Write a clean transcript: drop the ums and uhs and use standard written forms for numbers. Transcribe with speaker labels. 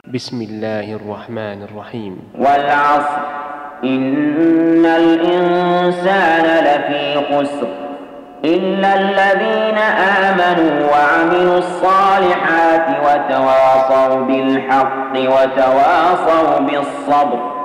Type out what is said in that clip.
Speaker 1: بسم الله الرحمن الرحيم.
Speaker 2: والعصر إن الإنسان لفي خسر إلا الذين آمنوا وعملوا الصالحات وتواصوا بالحق وتواصوا بالصبر.